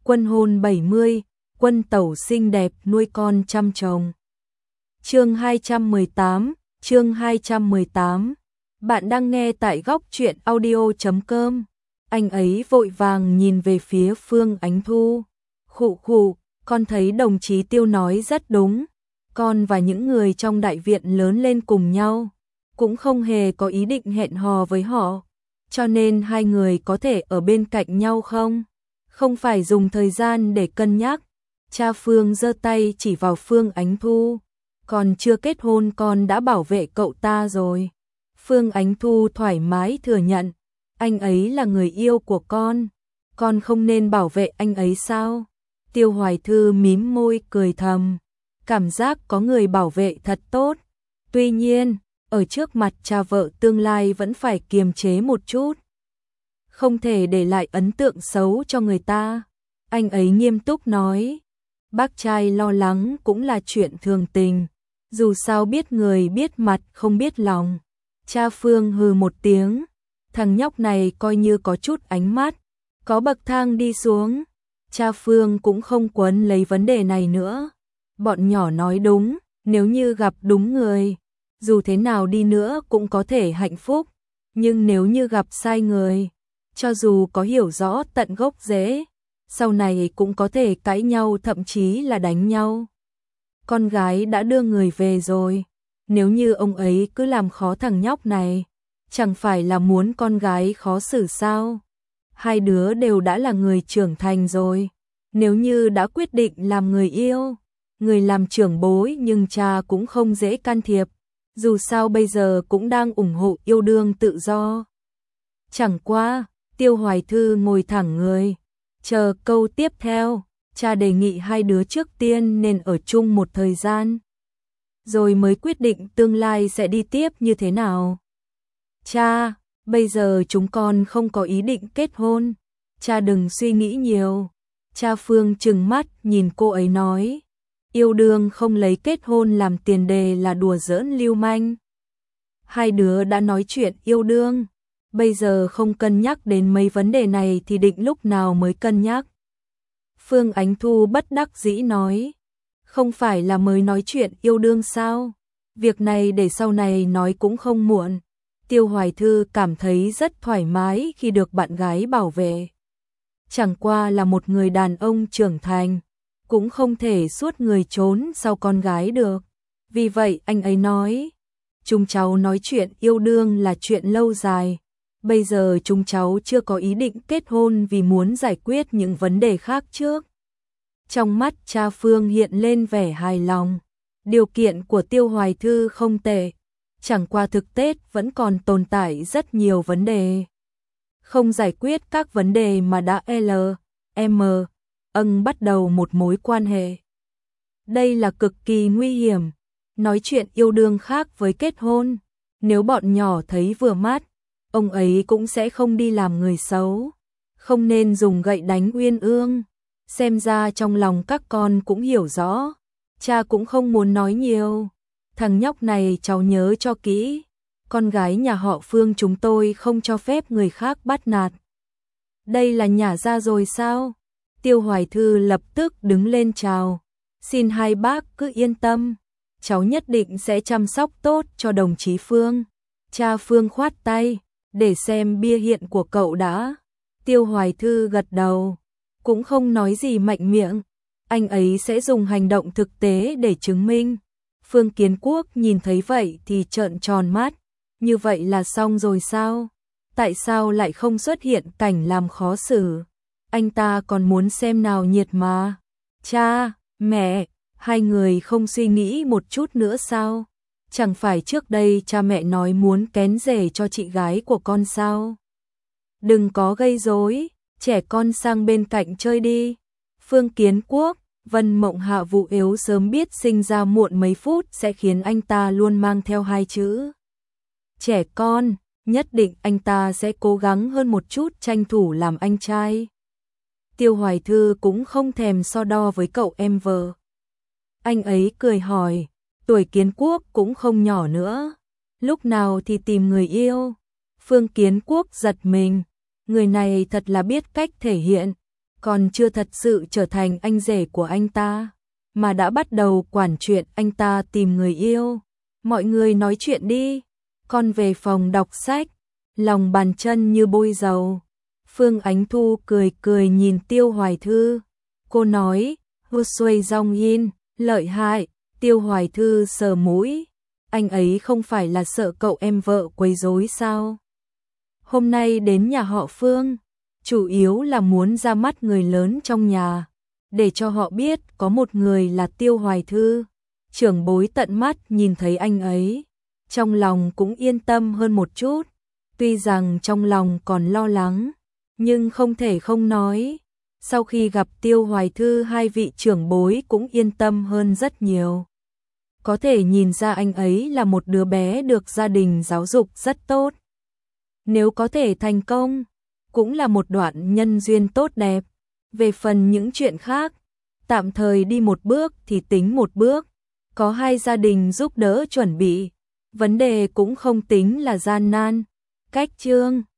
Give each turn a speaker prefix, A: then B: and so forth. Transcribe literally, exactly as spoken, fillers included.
A: Quân hôn bảy mươi, quân tẩu xinh đẹp nuôi con trăm chồng. Chương hai trăm mười tám, chương hai trăm mười tám. Bạn đang nghe tại góc truyện audio chấm com. Anh ấy vội vàng nhìn về phía Phương Ánh Thu. Khụ khụ, con thấy đồng chí Tiêu nói rất đúng. Con và những người trong đại viện lớn lên cùng nhau, cũng không hề có ý định hẹn hò với họ. Cho nên hai người có thể ở bên cạnh nhau không? Không phải dùng thời gian để cân nhắc. Cha Phương giơ tay chỉ vào Phương Ánh Thu. Còn chưa kết hôn con đã bảo vệ cậu ta rồi. Phương Ánh Thu thoải mái thừa nhận. Anh ấy là người yêu của con. Con không nên bảo vệ anh ấy sao? Tiêu Hoài Thư mím môi cười thầm. Cảm giác có người bảo vệ thật tốt. Tuy nhiên, ở trước mặt cha vợ tương lai vẫn phải kiềm chế một chút. Không thể để lại ấn tượng xấu cho người ta. Anh ấy nghiêm túc nói. Bác trai lo lắng cũng là chuyện thường tình. Dù sao biết người biết mặt không biết lòng. Cha Phương hừ một tiếng. Thằng nhóc này coi như có chút ánh mắt. Có bậc thang đi xuống. Cha Phương cũng không quấn lấy vấn đề này nữa. Bọn nhỏ nói đúng. Nếu như gặp đúng người, dù thế nào đi nữa cũng có thể hạnh phúc. Nhưng nếu như gặp sai người, cho dù có hiểu rõ tận gốc rễ, sau này cũng có thể cãi nhau, thậm chí là đánh nhau. Con gái đã đưa người về rồi, nếu như ông ấy cứ làm khó thằng nhóc này, chẳng phải là muốn con gái khó xử sao? Hai đứa đều đã là người trưởng thành rồi, nếu như đã quyết định làm người yêu, người làm trưởng bối nhưng cha cũng không dễ can thiệp, dù sao bây giờ cũng đang ủng hộ yêu đương tự do. Chẳng qua, Tiêu Hoài Thư ngồi thẳng người, chờ câu tiếp theo. Cha đề nghị hai đứa trước tiên nên ở chung một thời gian, rồi mới quyết định tương lai sẽ đi tiếp như thế nào. Cha, bây giờ chúng con không có ý định kết hôn, cha đừng suy nghĩ nhiều. Cha Phương trừng mắt nhìn cô ấy nói, yêu đương không lấy kết hôn làm tiền đề là đùa giỡn lưu manh. Hai đứa đã nói chuyện yêu đương, bây giờ không cân nhắc đến mấy vấn đề này thì định lúc nào mới cân nhắc. Phương Ánh Thu bất đắc dĩ nói, không phải là mới nói chuyện yêu đương sao? Việc này để sau này nói cũng không muộn. Tiêu Hoài Thư cảm thấy rất thoải mái khi được bạn gái bảo vệ. Chẳng qua là một người đàn ông trưởng thành, cũng không thể suốt người trốn sau con gái được. Vì vậy anh ấy nói, chúng cháu nói chuyện yêu đương là chuyện lâu dài. Bây giờ chúng cháu chưa có ý định kết hôn vì muốn giải quyết những vấn đề khác trước. Trong mắt cha Phương hiện lên vẻ hài lòng. Điều kiện của Tiêu Hoài Thư không tệ. Chẳng qua thực tế vẫn còn tồn tại rất nhiều vấn đề. Không giải quyết các vấn đề mà đã L, M, âng bắt đầu một mối quan hệ. Đây là cực kỳ nguy hiểm. Nói chuyện yêu đương khác với kết hôn. Nếu bọn nhỏ thấy vừa mắt, ông ấy cũng sẽ không đi làm người xấu. Không nên dùng gậy đánh Uyên Ương. Xem ra trong lòng các con cũng hiểu rõ. Cha cũng không muốn nói nhiều. Thằng nhóc này cháu nhớ cho kỹ. Con gái nhà họ Phương chúng tôi không cho phép người khác bắt nạt. Đây là nhả ra rồi sao? Tiêu Hoài Thư lập tức đứng lên chào. Xin hai bác cứ yên tâm. Cháu nhất định sẽ chăm sóc tốt cho đồng chí Phương. Cha Phương khoát tay. Để xem bia hiện của cậu đã. Tiêu Hoài Thư gật đầu. Cũng không nói gì mạnh miệng. Anh ấy sẽ dùng hành động thực tế để chứng minh. Phương Kiến Quốc nhìn thấy vậy thì trợn tròn mắt. Như vậy là xong rồi sao? Tại sao lại không xuất hiện cảnh làm khó xử? Anh ta còn muốn xem nào nhiệt mà. Cha, mẹ, hai người không suy nghĩ một chút nữa sao? Chẳng phải trước đây cha mẹ nói muốn kén rể cho chị gái của con sao? Đừng có gây rối, trẻ con sang bên cạnh chơi đi. Phương Kiến Quốc, Vân Mộng Hạ vụ yếu sớm biết sinh ra muộn mấy phút sẽ khiến anh ta luôn mang theo hai chữ. Trẻ con, nhất định anh ta sẽ cố gắng hơn một chút tranh thủ làm anh trai. Tiêu Hoài Thư cũng không thèm so đo với cậu em vợ. Anh ấy cười hỏi, tuổi Kiến Quốc cũng không nhỏ nữa. Lúc nào thì tìm người yêu? Phương Kiến Quốc giật mình. Người này thật là biết cách thể hiện. còn chưa thật sự trở thành anh rể của anh ta, mà đã bắt đầu quản chuyện anh ta tìm người yêu. Mọi người nói chuyện đi, con về phòng đọc sách, lòng bàn chân như bôi dầu. Phương Ánh Thu cười cười nhìn Tiêu Hoài Thư. Cô nói, Hư Xuôi Dong Yin, lợi hại. Tiêu Hoài Thư sờ mũi. Anh ấy không phải là sợ cậu em vợ quấy rối sao? Hôm nay đến nhà họ Phương, chủ yếu là muốn ra mắt người lớn trong nhà, để cho họ biết có một người là Tiêu Hoài Thư. Trưởng bối tận mắt nhìn thấy anh ấy, trong lòng cũng yên tâm hơn một chút. Tuy rằng trong lòng còn lo lắng, nhưng không thể không nói. Sau khi gặp Tiêu Hoài Thư, hai vị trưởng bối cũng yên tâm hơn rất nhiều. Có thể nhìn ra anh ấy là một đứa bé được gia đình giáo dục rất tốt. Nếu có thể thành công, cũng là một đoạn nhân duyên tốt đẹp. Về phần những chuyện khác, tạm thời đi một bước thì tính một bước. Có hai gia đình giúp đỡ chuẩn bị, vấn đề cũng không tính là gian nan. Cách chương